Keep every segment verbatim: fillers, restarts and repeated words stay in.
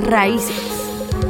Raíces.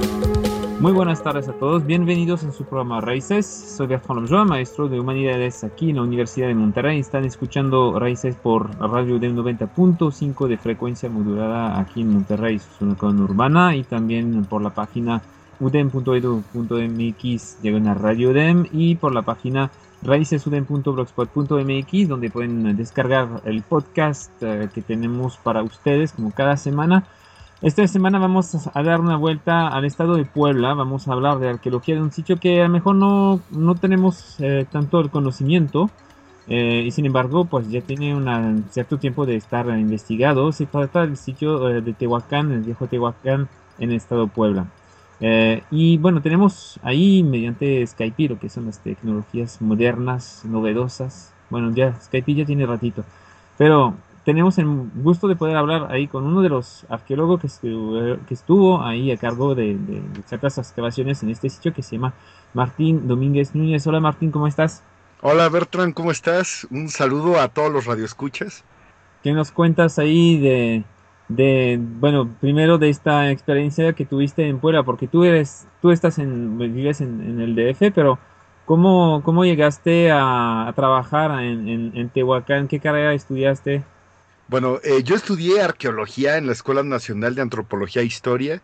Muy buenas tardes a todos, bienvenidos a su programa Raíces. Soy Bertrand Lemjoa, maestro de Humanidades aquí en la Universidad de Monterrey. Están escuchando Raíces por Radio UDEM noventa punto cinco de frecuencia modulada aquí en Monterrey, su zona urbana, y también por la página udem punto edu punto mx diagonal Radio UDEM y por la página raicesudem punto blogspot punto mx, donde pueden descargar el podcast eh, que tenemos para ustedes como cada semana. Esta semana vamos a dar una vuelta al estado de Puebla. Vamos a hablar de arqueología de un sitio que a lo mejor no, no tenemos eh, tanto el conocimiento, eh, y sin embargo pues ya tiene un cierto tiempo de estar investigado. Se trata del sitio eh, de Tehuacán, el viejo Tehuacán, en el estado de Puebla. Eh, y bueno, tenemos ahí mediante Skype, lo que son las tecnologías modernas, novedosas. Bueno, ya Skype ya tiene ratito, pero tenemos el gusto de poder hablar ahí con uno de los arqueólogos que estuvo, que estuvo ahí a cargo de, de ciertas excavaciones en este sitio, que se llama Martín Domínguez Núñez. Hola Martín, ¿cómo estás? Hola Bertrand, ¿cómo estás? Un saludo a todos los radioescuchas. ¿Qué nos cuentas ahí de, de, bueno, primero de esta experiencia que tuviste en Puebla? Porque tú eres, tú estás en, vives en, en el D F, pero ¿cómo, cómo llegaste a, a trabajar en, en, en Tehuacán? ¿Qué carrera estudiaste? Bueno, eh, yo estudié arqueología en la Escuela Nacional de Antropología e Historia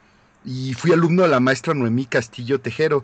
y fui alumno de la maestra Noemí Castillo Tejero,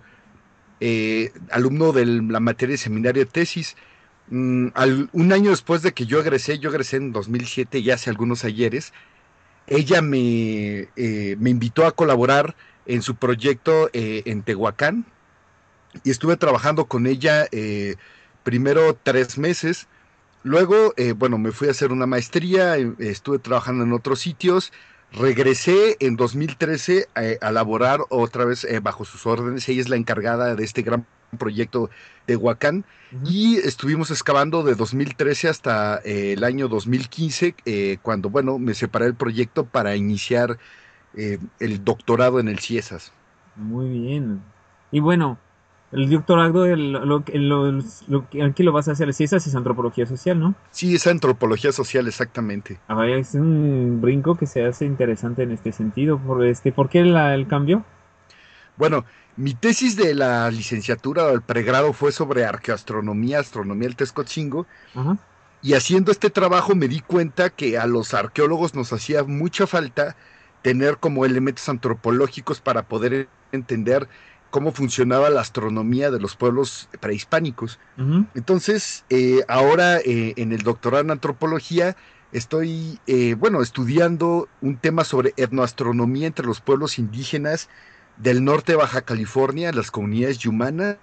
eh, alumno de la materia de seminario de tesis. Mm, al, un año después de que yo egresé, yo egresé en dos mil siete, ya hace algunos ayeres, ella me, eh, me invitó a colaborar en su proyecto eh, en Tehuacán y estuve trabajando con ella eh, primero tres meses. Luego, eh, bueno, me fui a hacer una maestría, eh, estuve trabajando en otros sitios, regresé en dos mil trece eh, a laborar otra vez eh, bajo sus órdenes. Ella es la encargada de este gran proyecto de Huacán, uh-huh. Y estuvimos excavando de dos mil trece hasta eh, el año dos mil quince, eh, cuando, bueno, me separé del proyecto para iniciar eh, el doctorado en el CIESAS. Muy bien. Y bueno, el doctorado, el, lo, lo, lo, ¿qué lo vas a hacer? Si esa es antropología social, ¿no? Sí, es antropología social, exactamente. Ah, vaya, es un brinco que se hace interesante en este sentido. ¿Por, este, ¿por qué la, el cambio? Bueno, mi tesis de la licenciatura o el pregrado fue sobre arqueoastronomía, astronomía del Texcocingo. Ajá. Y haciendo este trabajo me di cuenta que a los arqueólogos nos hacía mucha falta tener como elementos antropológicos para poder entender cómo funcionaba la astronomía de los pueblos prehispánicos. Uh-huh. Entonces, eh, ahora eh, en el doctorado en antropología estoy, eh, bueno, estudiando un tema sobre etnoastronomía entre los pueblos indígenas del norte de Baja California, las comunidades yumanas,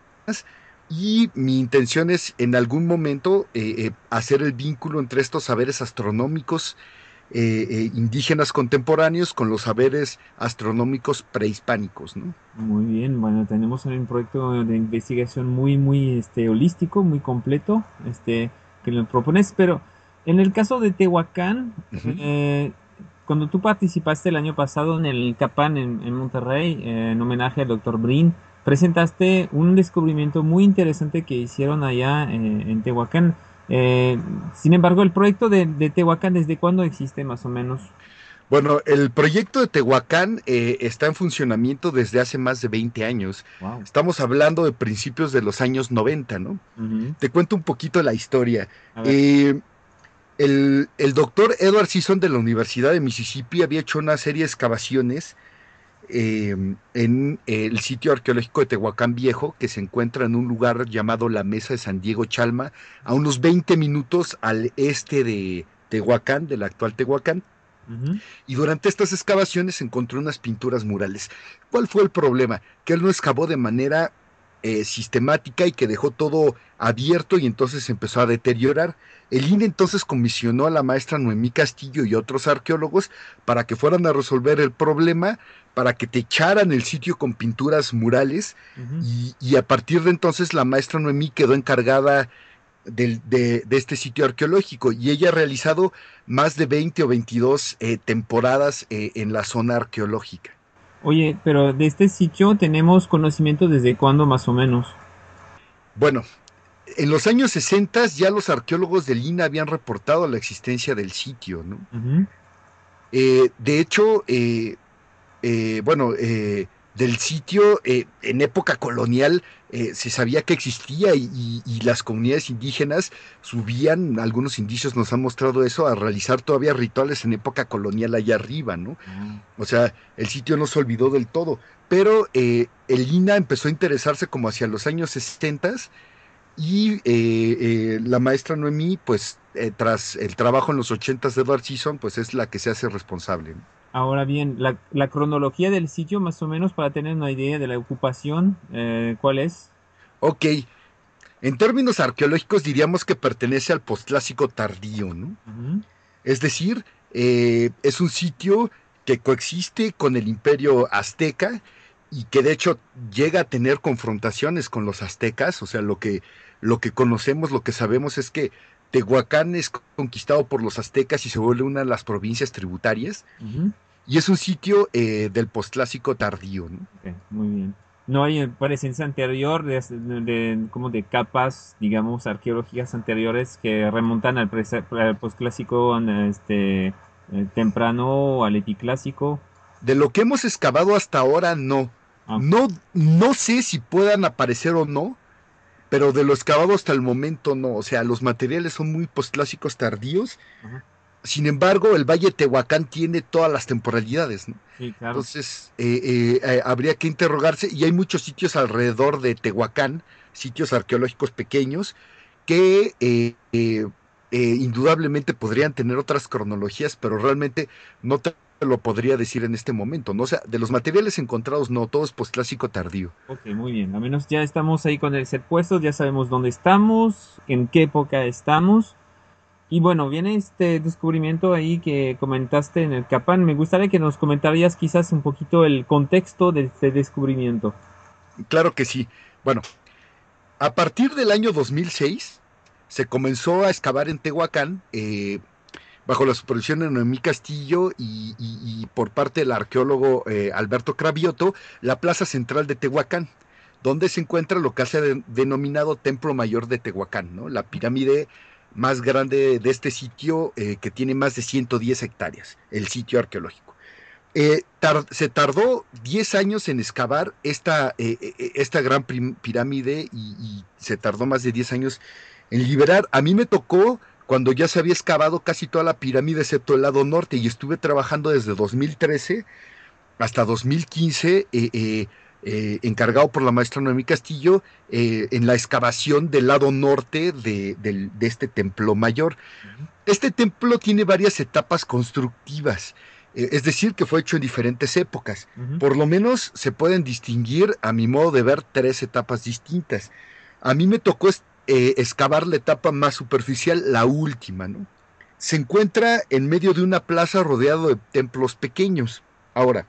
y mi intención es en algún momento eh, eh, hacer el vínculo entre estos saberes astronómicos Eh, eh, indígenas contemporáneos con los saberes astronómicos prehispánicos, ¿no? Muy bien, bueno, tenemos un proyecto de investigación muy, muy este, holístico, muy completo, este, que lo propones, pero en el caso de Tehuacán, uh-huh. eh, cuando tú participaste el año pasado en el Capán en, en Monterrey, eh, en homenaje al doctor Brin, presentaste un descubrimiento muy interesante que hicieron allá eh, en Tehuacán. Eh, sin embargo, el proyecto de, de Tehuacán, ¿desde cuándo existe más o menos? Bueno, el proyecto de Tehuacán eh, está en funcionamiento desde hace más de veinte años. Wow. Estamos hablando de principios de los años noventa, ¿no? Uh-huh. Te cuento un poquito la historia. Eh, el, el doctor Edward Sisson de la Universidad de Mississippi había hecho una serie de excavaciones Eh, en el sitio arqueológico de Tehuacán Viejo, que se encuentra en un lugar llamado la Mesa de San Diego Chalma, a unos veinte minutos al este de Tehuacán, del actual Tehuacán. Uh-huh. Y durante estas excavaciones encontró unas pinturas murales. ¿Cuál fue el problema? Que él no excavó de manera eh, sistemática y que dejó todo abierto y entonces empezó a deteriorar. El I N E entonces comisionó a la maestra Noemí Castillo y otros arqueólogos para que fueran a resolver el problema, para que techaran el sitio con pinturas murales, uh-huh. y, y a partir de entonces la maestra Noemí quedó encargada de, de, de este sitio arqueológico y ella ha realizado más de veinte o veintidós eh, temporadas eh, en la zona arqueológica. Oye, pero de este sitio tenemos conocimiento desde cuándo más o menos. Bueno, en los años sesenta ya los arqueólogos del I N A habían reportado la existencia del sitio, ¿no? Uh-huh. Eh, de hecho, eh, eh, bueno, eh, del sitio eh, en época colonial eh, se sabía que existía y, y- y las comunidades indígenas subían, algunos indicios nos han mostrado eso, a realizar todavía rituales en época colonial allá arriba, ¿no? Ah, O sea, el sitio no se olvidó del todo, pero eh, el I N A empezó a interesarse como hacia los años sesenta y eh, eh, la maestra Noemí, pues eh, tras el trabajo en los ochentas de Edward Sisson, pues es la que se hace responsable, ¿no? ahora bien, la, la cronología del sitio, más o menos, para tener una idea de la ocupación, eh, ¿cuál es? Ok, en términos arqueológicos diríamos que pertenece al posclásico tardío, ¿no? Ujú, Es decir, eh, es un sitio que coexiste con el imperio azteca y que de hecho llega a tener confrontaciones con los aztecas, o sea, lo que, lo que conocemos, lo que sabemos es que Tehuacán es conquistado por los aztecas y se vuelve una de las provincias tributarias, ujú. y es un sitio eh, del posclásico tardío, ¿no? Ok, muy bien. No hay eh, presencia anterior de, de- de- como de capas, digamos, arqueológicas anteriores que remontan al, prese- al posclásico, an- este, eh, temprano, al epiclásico. De lo que hemos excavado hasta ahora, no. Ah, No, no sé si puedan aparecer o no, pero de lo excavado hasta el momento no. O sea, los materiales son muy postclásicos tardíos. ajá. Sin embargo, el Valle Tehuacán tiene todas las temporalidades, ¿no? Sí, claro. Entonces, eh, eh, eh, habría que interrogarse, y hay muchos sitios alrededor de Tehuacán, sitios arqueológicos pequeños, que eh, eh, eh, indudablemente podrían tener otras cronologías, pero realmente no te lo podría decir en este momento, ¿no? O sea, de los materiales encontrados, no, todo es postclásico tardío. Ok, muy bien. Al menos ya estamos ahí con el set puesto, ya sabemos dónde estamos, en qué época estamos. Y bueno, viene este descubrimiento ahí que comentaste en el Capán. Me gustaría que nos comentarías quizás un poquito el contexto de este descubrimiento. Claro que sí. Bueno, a partir del año dos mil seis se comenzó a excavar en Tehuacán, eh, bajo la supervisión de Noemí Castillo y, y- y por parte del arqueólogo eh, Alberto Cravioto, la plaza central de Tehuacán, donde se encuentra lo que se ha de- denominado Templo Mayor de Tehuacán, ¿no? La pirámide más grande de este sitio, eh, que tiene más de ciento diez hectáreas, el sitio arqueológico. Eh, tar- se tardó diez años en excavar esta, eh, eh, esta gran pirámide, y, y se tardó más de diez años en liberar. A mí me tocó cuando ya se había excavado casi toda la pirámide excepto el lado norte, y estuve trabajando desde dos mil trece hasta dos mil quince, eh, eh, eh, encargado por la maestra Noemí Castillo, eh, en la excavación del lado norte de, del- de este templo mayor. Ujú. Este templo tiene varias etapas constructivas, eh, es decir, que fue hecho en diferentes épocas. Ujú. Por lo menos se pueden distinguir, a mi modo de ver, tres etapas distintas. A mí me tocó es- eh, excavar la etapa más superficial, la última, ¿no? Se encuentra en medio de una plaza rodeado de templos pequeños. Ahora,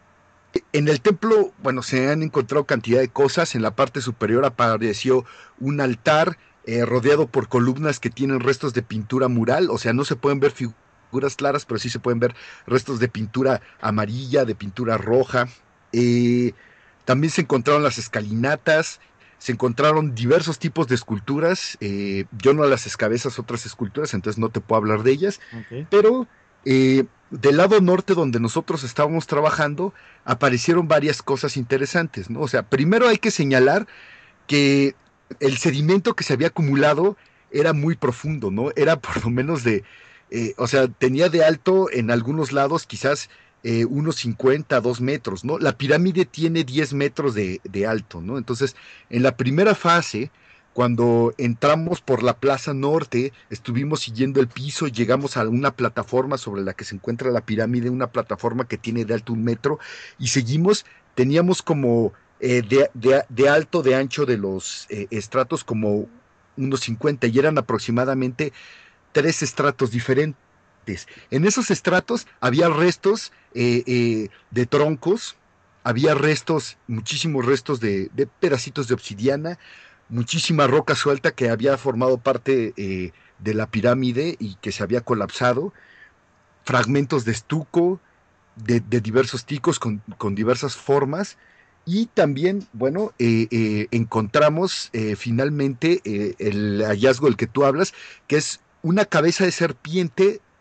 en el templo, bueno, se han encontrado cantidad de cosas. En la parte superior apareció un altar eh, rodeado por columnas que tienen restos de pintura mural. O sea, no se pueden ver figuras claras, pero sí se pueden ver restos de pintura amarilla, de pintura roja. Eh, También se encontraron las escalinatas, se encontraron diversos tipos de esculturas. Eh, yo no las excavé esas otras esculturas, entonces no te puedo hablar de ellas, Ok. pero eh, del lado norte donde nosotros estábamos trabajando, aparecieron varias cosas interesantes, ¿no? O sea, primero hay que señalar que el sedimento que se había acumulado era muy profundo, ¿no? Era por lo menos de, eh, o sea, tenía de alto en algunos lados quizás eh, unos cincuenta, dos metros, ¿no? La pirámide tiene diez metros de, de alto, ¿no? Entonces, en la primera fase, cuando entramos por la Plaza Norte, estuvimos siguiendo el piso, llegamos a una plataforma sobre la que se encuentra la pirámide, una plataforma que tiene de alto un metro, y seguimos, teníamos como eh, de, de, de, alto, de ancho de los eh, estratos como unos cincuenta, y eran aproximadamente tres estratos diferentes. En esos estratos había restos eh, eh, de troncos, había restos, muchísimos restos de, de, pedacitos de obsidiana, muchísima roca suelta que había formado parte eh, de la pirámide y que se había colapsado, fragmentos de estuco, de, de diversos ticos con, con, diversas formas. Y también, bueno, eh, eh, encontramos eh, finalmente eh, el hallazgo del que tú hablas, que es una cabeza de serpiente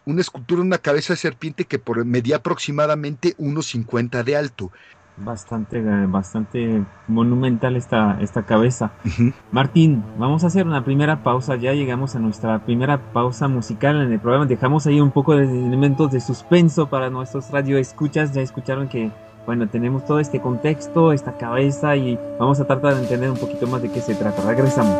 una escultura, una cabeza de serpiente que por, medía aproximadamente uno cincuenta de alto. Bastante, bastante monumental esta, esta cabeza. Uh-huh. Martín, vamos a hacer una primera pausa. Ya llegamos a nuestra primera pausa musical en el programa. Dejamos ahí un poco de elementos de suspenso para nuestros radioescuchas. Ya escucharon que, bueno, tenemos todo este contexto, esta cabeza, y vamos a tratar de entender un poquito más de qué se trata. Regresamos.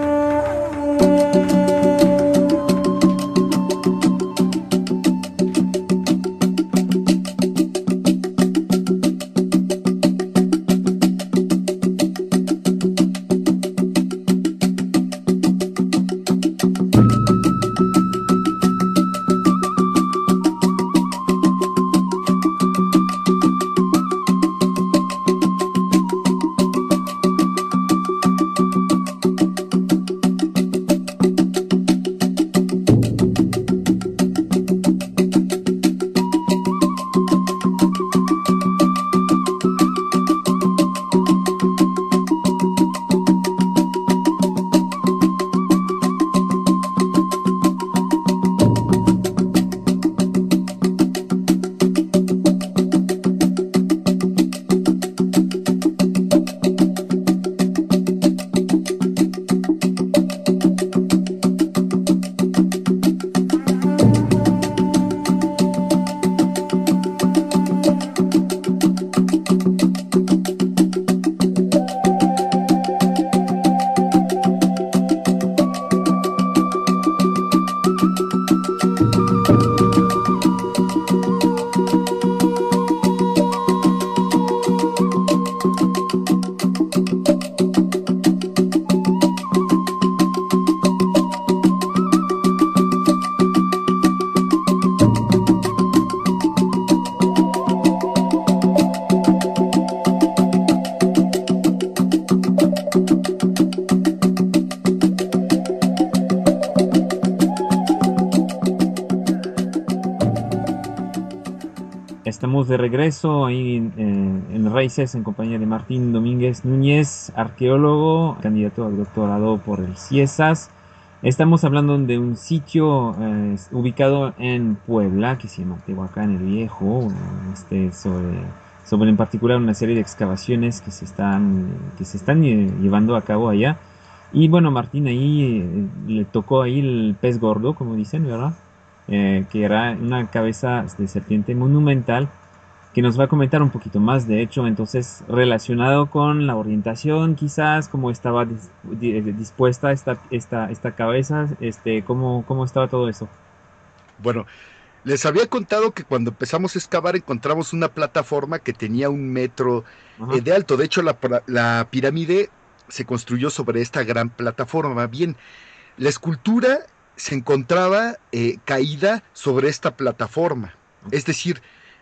Estamos de regreso ahí en, en Raíces en compañía de Martín Domínguez Núñez, arqueólogo, candidato al doctorado por el CIESAS. Estamos hablando de un sitio eh, ubicado en Puebla que se llama Tehuacán el Viejo, este, sobre, sobre en particular una serie de excavaciones que se están, que se están llevando a cabo allá. Y bueno, Martín ahí eh, le tocó ahí el pez gordo, como dicen, ¿verdad? Eh, que era una cabeza de serpiente monumental, que nos va a comentar un poquito más, de hecho, entonces, relacionado con la orientación, quizás, cómo estaba dis dispuesta esta, esta, esta cabeza, este, cómo, cómo estaba todo eso. Bueno, les había contado que cuando empezamos a excavar encontramos una plataforma que tenía un metro eh, de alto. De hecho, la, la pirámide se construyó sobre esta gran plataforma. Bien, la escultura se encontraba eh, caída sobre esta plataforma. Es decir,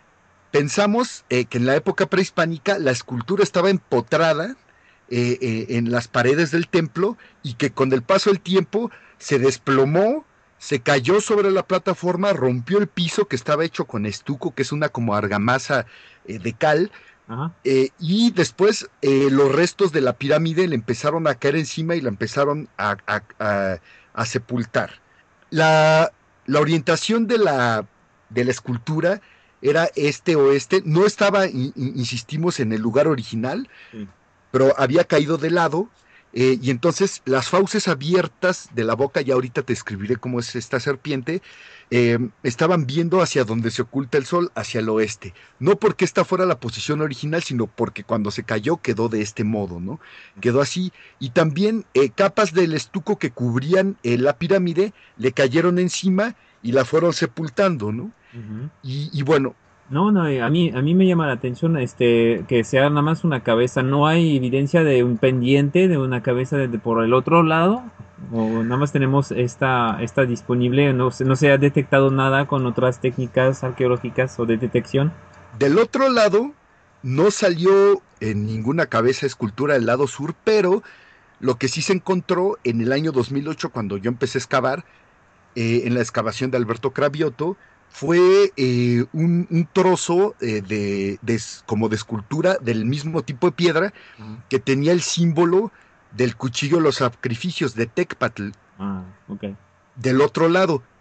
pensamos eh, que en la época prehispánica la escultura estaba empotrada eh, eh, en las paredes del templo y que con el paso del tiempo se desplomó, se cayó sobre la plataforma, rompió el piso que estaba hecho con estuco, que es una como argamasa eh, de cal, eh, y después eh, los restos de la pirámide le empezaron a caer encima y la empezaron a, a, a, a sepultar. La, la orientación de la, de la escultura era este-oeste, no estaba, in, insistimos, en el lugar original, sí, pero había caído de lado, eh, y entonces las fauces abiertas de la boca, ya ahorita te escribiré cómo es esta serpiente, eh, estaban viendo hacia donde se oculta el sol, hacia el oeste. No porque esta fuera la posición original, sino porque cuando se cayó quedó de este modo, ¿no? Quedó así. Y también eh, capas del estuco que cubrían eh, la pirámide le cayeron encima y la fueron sepultando, ¿no? Uh-huh. y, y bueno, No, no, a mí, a mí me llama la atención este, que sea nada más una cabeza. ¿No hay evidencia de un pendiente, de una cabeza de, de por el otro lado? ¿O nada más tenemos esta, esta disponible? ¿No, no se ha detectado nada con otras técnicas arqueológicas o de detección? Del otro lado no salió en ninguna cabeza escultura del lado sur, pero lo que sí se encontró en el año dos mil ocho, cuando yo empecé a excavar, eh, en la excavación de Alberto Cravioto, fue eh, un, un trozo eh, de, de, como de escultura del mismo tipo de piedra, uh-huh, que tenía el símbolo del cuchillo de los sacrificios de Tecpatl. Ah, okay. Del otro lado,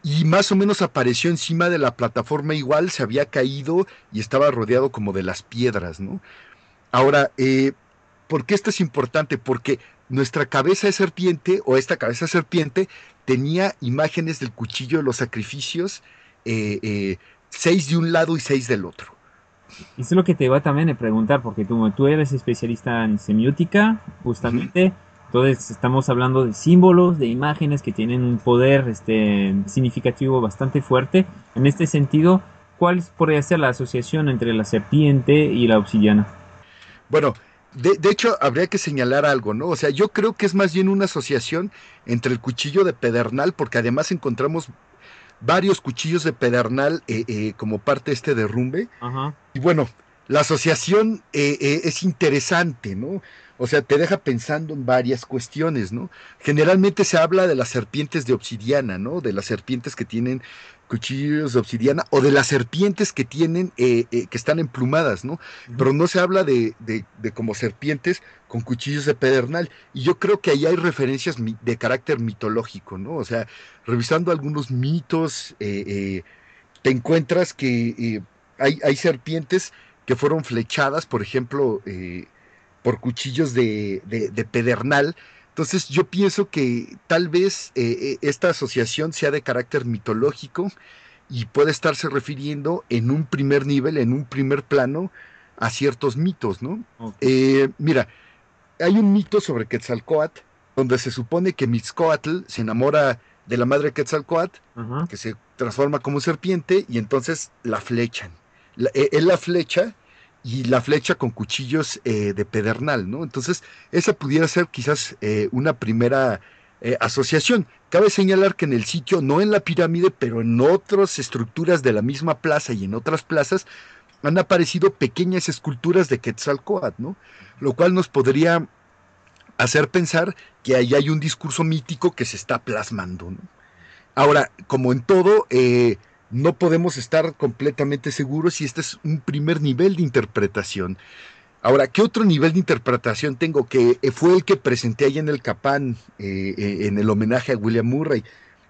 y más o menos apareció encima de la plataforma igual, se había caído y estaba rodeado como de las piedras, ¿no? Ahora, eh, ¿por qué esto es importante? Porque nuestra cabeza de serpiente, o esta cabeza de serpiente, tenía imágenes del cuchillo de los sacrificios, eh, eh, seis de un lado y seis del otro. Eso es lo que te iba también a preguntar, porque tú, tú eres especialista en semiótica, justamente. Uh-huh. Entonces estamos hablando de símbolos, de imágenes que tienen un poder este, significativo bastante fuerte. En este sentido, ¿cuál podría ser la asociación entre la serpiente y la obsidiana? Bueno, de, de hecho habría que señalar algo, ¿no? O sea, yo creo que es más bien una asociación entre el cuchillo de pedernal, porque además encontramos varios cuchillos de pedernal eh, eh, como parte de este derrumbe. Ajá. Y bueno, la asociación eh, eh, es interesante, ¿no? O sea, te deja pensando en varias cuestiones, ¿no? Generalmente se habla de las serpientes de obsidiana, ¿no? De las serpientes que tienen cuchillos de obsidiana o de las serpientes que tienen, eh, eh, que están emplumadas, ¿no? Uh-huh. Pero no se habla de, de, de como serpientes con cuchillos de pedernal. Y yo creo que ahí hay referencias de carácter mitológico, ¿no? O sea, revisando algunos mitos, eh, eh, te encuentras que eh, hay, hay serpientes que fueron flechadas, por ejemplo, eh, por cuchillos de, de, de pedernal. Entonces yo pienso que tal vez eh, esta asociación sea de carácter mitológico y puede estarse refiriendo en un primer nivel, en un primer plano, a ciertos mitos, ¿no? Okay. Eh, mira, hay un mito sobre Quetzalcóatl, donde se supone que Mixcoatl se enamora de la madre Quetzalcóatl, uh-huh. que se transforma como serpiente, y entonces la flechan. La, él la flecha, y la flecha con cuchillos eh, de pedernal, ¿no? Entonces, esa pudiera ser quizás eh, una primera eh, asociación. Cabe señalar que en el sitio, no en la pirámide, pero en otras estructuras de la misma plaza y en otras plazas, han aparecido pequeñas esculturas de Quetzalcóatl, ¿no? Lo cual nos podría hacer pensar que ahí hay un discurso mítico que se está plasmando, ¿no? Ahora, como en todo, eh, no podemos estar completamente seguros si este es un primer nivel de interpretación. Ahora, ¿qué otro nivel de interpretación tengo? Que fue el que presenté ahí en el Capán, eh, eh, en el homenaje a William Murray.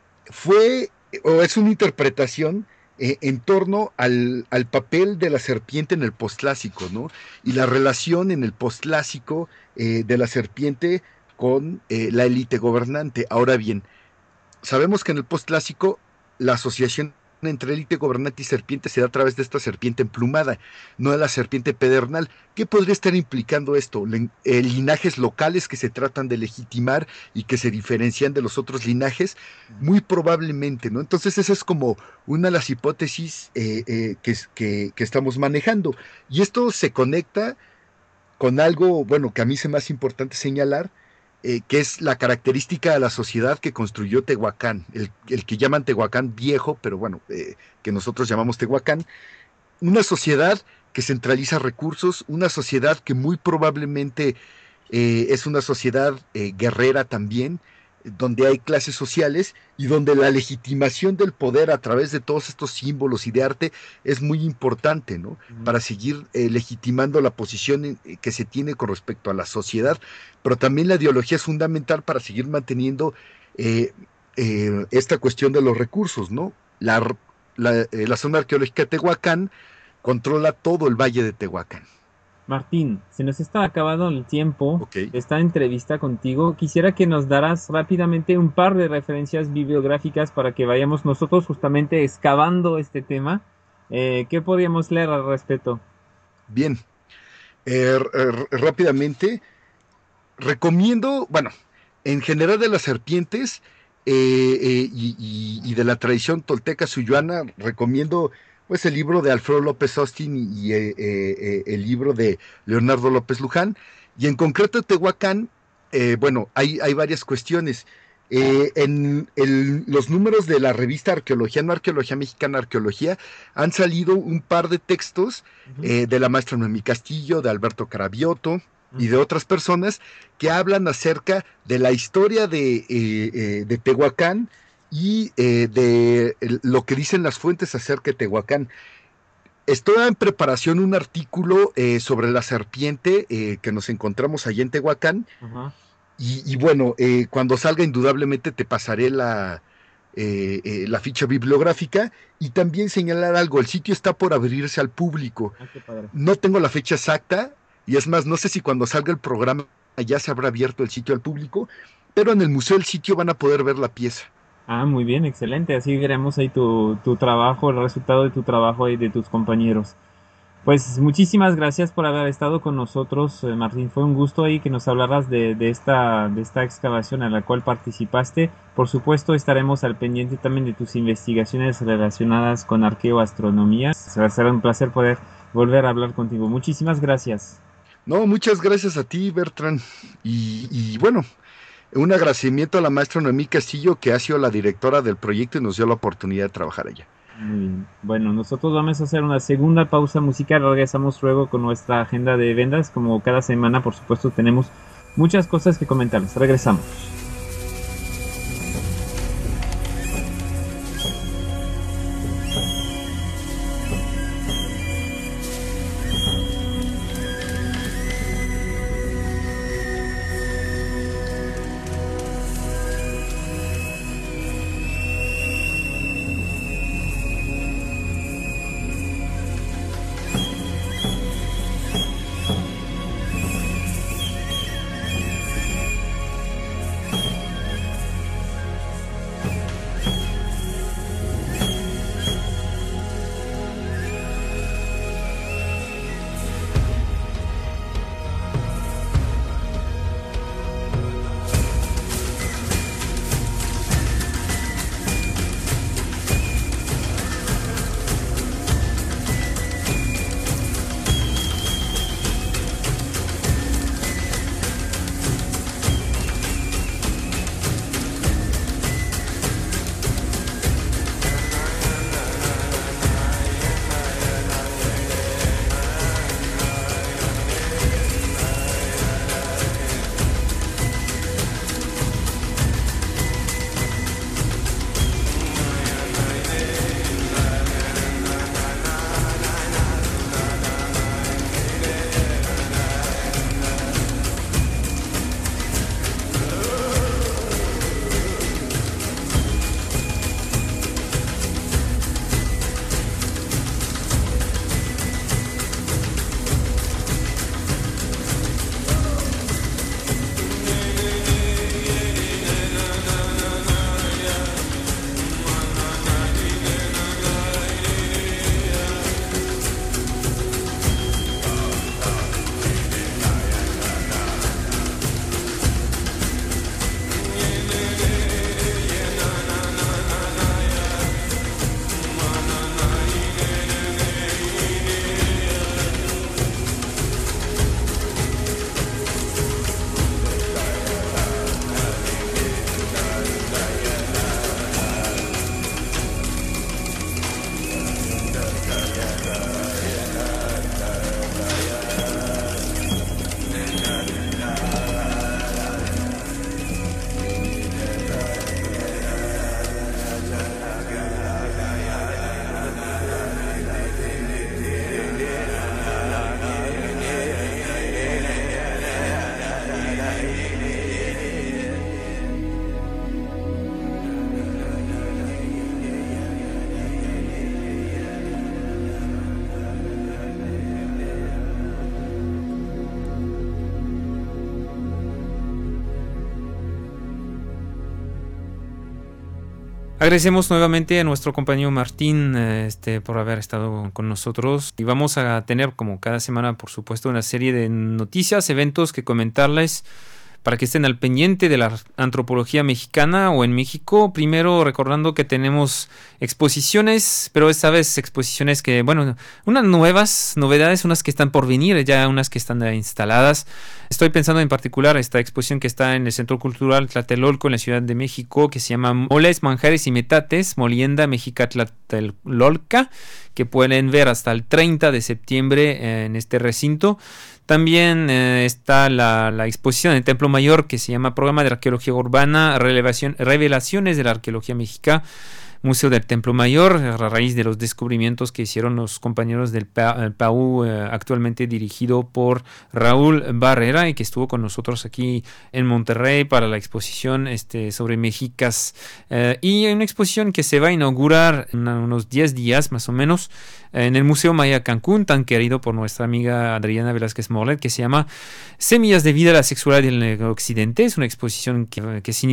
Fue, o es una interpretación eh, en torno al, al papel de la serpiente en el postclásico, ¿no? Y la relación en el postclásico eh, de la serpiente con eh, la élite gobernante. Ahora bien, sabemos que en el postclásico la asociación entre élite gobernante y serpiente se da a través de esta serpiente emplumada, no de la serpiente pedernal. ¿Qué podría estar implicando esto? Eh, linajes locales que se tratan de legitimar y que se diferencian de los otros linajes, muy probablemente, ¿no? Entonces esa es como una de las hipótesis eh, eh, que, que, que estamos manejando. Y esto se conecta con algo, bueno, que a mí se me hace importante señalar, Eh, que es la característica de la sociedad que construyó Tehuacán, el, el que llaman Tehuacán viejo, pero bueno, eh, que nosotros llamamos Tehuacán, una sociedad que centraliza recursos, una sociedad que muy probablemente eh, es una sociedad eh, guerrera también, donde hay clases sociales y donde la legitimación del poder a través de todos estos símbolos y de arte es muy importante, ¿no? Uh-huh. Para seguir eh, legitimando la posición en, eh, que se tiene con respecto a la sociedad, pero también la ideología es fundamental para seguir manteniendo eh, eh, esta cuestión de los recursos, ¿no? La, la, eh, la zona arqueológica de Tehuacán controla todo el valle de Tehuacán. Martín, se nos está acabando el tiempo okay. de esta entrevista contigo. Quisiera que nos daras rápidamente un par de referencias bibliográficas para que vayamos nosotros justamente excavando este tema. Eh, ¿Qué podríamos leer al respecto? Bien, eh, rápidamente, recomiendo, bueno, en general de las serpientes eh, eh, y, y, y de la tradición tolteca suyuana, recomiendo pues el libro de Alfredo López Austin y, y eh, eh, el libro de Leonardo López Luján, y en concreto Tehuacán, eh, bueno, hay, hay varias cuestiones. Eh, en el, los números de la revista Arqueología, no Arqueología Mexicana, Arqueología, han salido un par de textos uh-huh. eh, de la maestra Noemí Castillo, de Alberto Carabioto, uh-huh. y de otras personas que hablan acerca de la historia de, eh, eh, de Tehuacán, y eh, de lo que dicen las fuentes acerca de Tehuacán. Estoy en preparación un artículo eh, sobre la serpiente eh, que nos encontramos allí en Tehuacán, uh-huh. y, y bueno, eh, cuando salga indudablemente te pasaré la, eh, eh, la ficha bibliográfica y también señalar algo, el sitio está por abrirse al público. Ah, qué padre. No tengo la fecha exacta y es más, no sé si cuando salga el programa ya se habrá abierto el sitio al público, pero en el Museo del Sitio van a poder ver la pieza. Ah, muy bien, excelente. Así veremos ahí tu, tu trabajo, el resultado de tu trabajo y de tus compañeros. Pues muchísimas gracias por haber estado con nosotros, eh, Martín. Fue un gusto ahí que nos hablaras de, de, esta, de esta excavación a la cual participaste. Por supuesto, estaremos al pendiente también de tus investigaciones relacionadas con arqueoastronomía. Será un placer poder volver a hablar contigo. Muchísimas gracias. No, muchas gracias a ti, Bertrand. Y, y bueno, un agradecimiento a la maestra Noemí Castillo, que ha sido la directora del proyecto y nos dio la oportunidad de trabajar allá. Muy bien. Bueno, nosotros vamos a hacer una segunda pausa musical. Regresamos luego con nuestra agenda de ventas. Como cada semana, por supuesto, tenemos muchas cosas que comentarles. Regresamos. Agradecemos nuevamente a nuestro compañero Martín este, por haber estado con nosotros y vamos a tener como cada semana, por supuesto, una serie de noticias, eventos que comentarles para que estén al pendiente de la antropología mexicana o en México. Primero recordando que tenemos exposiciones, pero esta vez exposiciones que, bueno, unas nuevas novedades, unas que están por venir, ya unas que están instaladas. Estoy pensando en particular esta exposición que está en el Centro Cultural Tlatelolco en la Ciudad de México, que se llama Moles, Manjares y Metates, Molienda Mexica Tlatelolca, que pueden ver hasta el treinta de septiembre en este recinto. También eh, está la, la exposición en el Templo Mayor que se llama Programa de Arqueología Urbana, Revelación, Revelaciones de la Arqueología Mexica. Museo del Templo Mayor, a raíz de los descubrimientos que hicieron los compañeros del P A U, eh, actualmente dirigido por Raúl Barrera, y que estuvo con nosotros aquí en Monterrey para la exposición este, sobre mexicas. Eh, y hay una exposición que se va a inaugurar en unos diez días más o menos en el Museo Maya Cancún, tan querido por nuestra amiga Adriana Velázquez Morlet, que se llama Semillas de vida, la sexualidad en el occidente. Es una exposición que, que es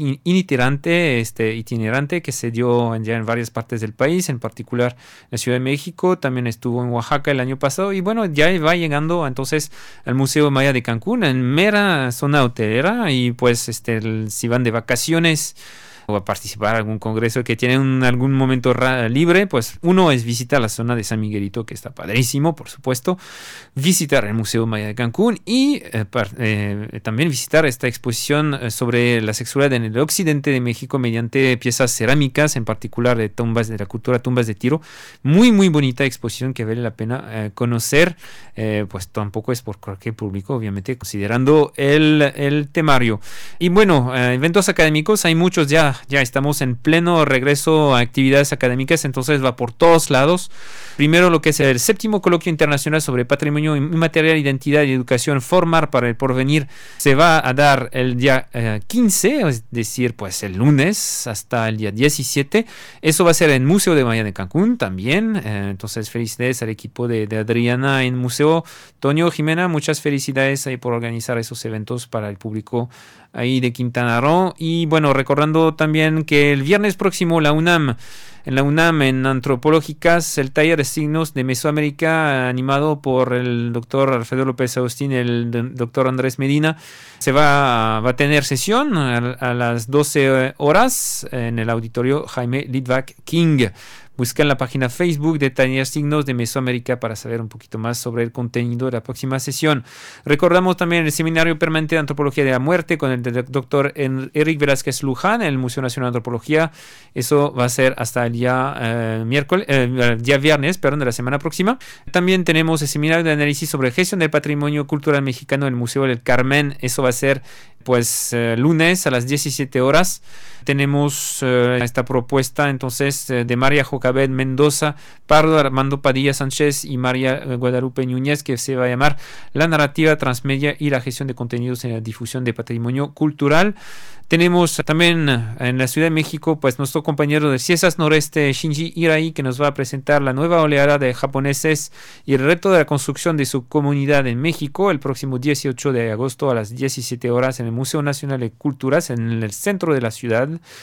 itinerante, este, itinerante, que se dio ya en varias partes del país, en particular en la Ciudad de México, también estuvo en Oaxaca el año pasado, y bueno, ya va llegando entonces al Museo Maya de Cancún, en mera zona hotelera, y pues este, el, si van de vacaciones o a participar en algún congreso que tiene un, algún momento libre, pues uno es visitar la zona de San Miguelito, que está padrísimo, por supuesto, visitar el Museo Maya de Cancún y eh, par, eh, también visitar esta exposición sobre la sexualidad en el occidente de México mediante piezas cerámicas, en particular de tumbas de la cultura tumbas de Tiro. Muy, muy bonita exposición que vale la pena eh, conocer, eh, pues tampoco es por cualquier público, obviamente, considerando el, el temario. Y bueno, eh, eventos académicos, hay muchos ya. Ya estamos en pleno regreso a actividades académicas, entonces va por todos lados. Primero, lo que es el séptimo coloquio internacional sobre patrimonio inmaterial, identidad y educación, Formar para el porvenir, se va a dar el día eh, quince, es decir, pues el lunes hasta el día diecisiete. Eso va a ser en Museo de Maya de Cancún también. Eh, entonces, felicidades al equipo de, de Adriana en Museo. Toño, Jimena, muchas felicidades ahí por organizar esos eventos para el público ahí de Quintana Roo. Y bueno, recordando también que el viernes próximo la UNAM, en la UNAM en Antropológicas, el taller de signos de Mesoamérica animado por el doctor Alfredo López Agustín, el doctor Andrés Medina, se va a, va a tener sesión a, a las doce horas en el auditorio Jaime Litvak King. Busca en la página Facebook de Taller Signos de Mesoamérica para saber un poquito más sobre el contenido de la próxima sesión. Recordamos también el Seminario Permanente de Antropología de la Muerte con el doctor Eric Velázquez Luján en el Museo Nacional de Antropología. Eso va a ser hasta el día eh, miércoles, eh, día viernes, perdón, de la semana próxima. También tenemos el Seminario de Análisis sobre Gestión del Patrimonio Cultural Mexicano en el Museo del Carmen. Eso va a ser pues eh, lunes a las diecisiete horas. Tenemos eh, esta propuesta entonces eh, de María Jocabet Mendoza Pardo, Armando Padilla Sánchez y María eh, Guadalupe Núñez, que se va a llamar La narrativa transmedia y la gestión de contenidos en la difusión de patrimonio cultural. Tenemos también en la Ciudad de México pues nuestro compañero de Ciesas Noreste, Shinji Hirai, que nos va a presentar la nueva oleada de japoneses y el reto de la construcción de su comunidad en México el próximo dieciocho de agosto a las diecisiete horas en el Museo Nacional de Culturas en el centro de la ciudad.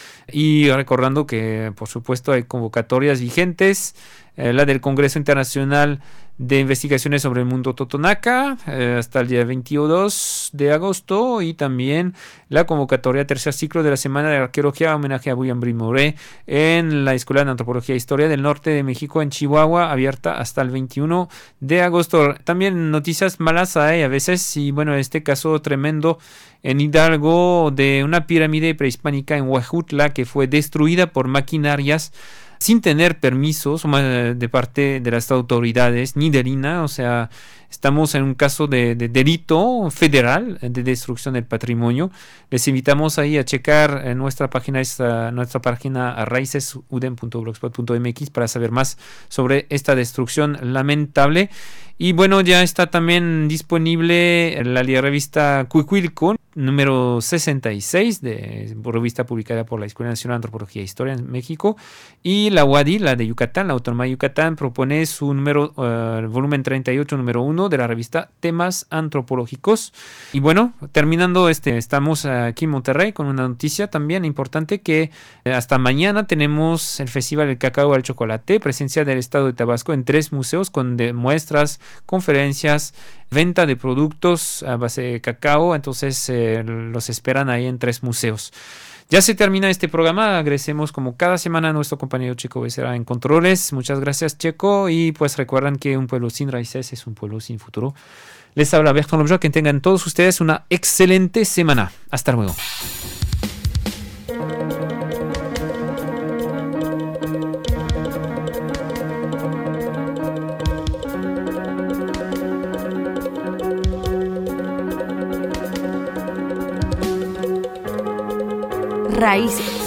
Y recordando que por supuesto hay convocatorias vigentes, eh, la del Congreso Internacional de Investigaciones sobre el Mundo Totonaca eh, hasta el día veintidós de agosto, y también la convocatoria tercer ciclo de la Semana de Arqueología homenaje a William Brimore en la Escuela de Antropología e Historia del Norte de México en Chihuahua, abierta hasta el veintiuno de agosto. También noticias malas hay a veces, y bueno, en este caso tremendo en Hidalgo, de una pirámide prehispánica en Huejutla que fue destruida por maquinarias sin tener permisos de parte de las autoridades ni del I N A. O sea, estamos en un caso de, de delito federal de destrucción del patrimonio. Les invitamos ahí a checar en nuestra página, esta, nuestra página raíces u d e m punto blogspot punto m x para saber más sobre esta destrucción lamentable. Y bueno, ya está también disponible la revista Cuicuilco, número sesenta y seis, de revista publicada por la Escuela Nacional de Antropología e Historia en México. Y la U A D I, la de Yucatán, la Autonomía de Yucatán, propone su número, uh, volumen treinta y ocho, número uno, de la revista Temas Antropológicos. Y bueno, terminando este, estamos aquí en Monterrey con una noticia también importante, que hasta mañana tenemos el Festival del Cacao al Chocolate, presencia del Estado de Tabasco en tres museos con de muestras, conferencias, venta de productos a base de cacao. Entonces eh, los esperan ahí en tres museos. Ya se termina este programa. Agradecemos como cada semana a nuestro compañero Checo Becerra en controles. Muchas gracias, Checo. Y pues recuerdan que un pueblo sin raíces es un pueblo sin futuro. Les habla Bertrand Lobjoc. Que tengan todos ustedes una excelente semana. Hasta luego. Raíces.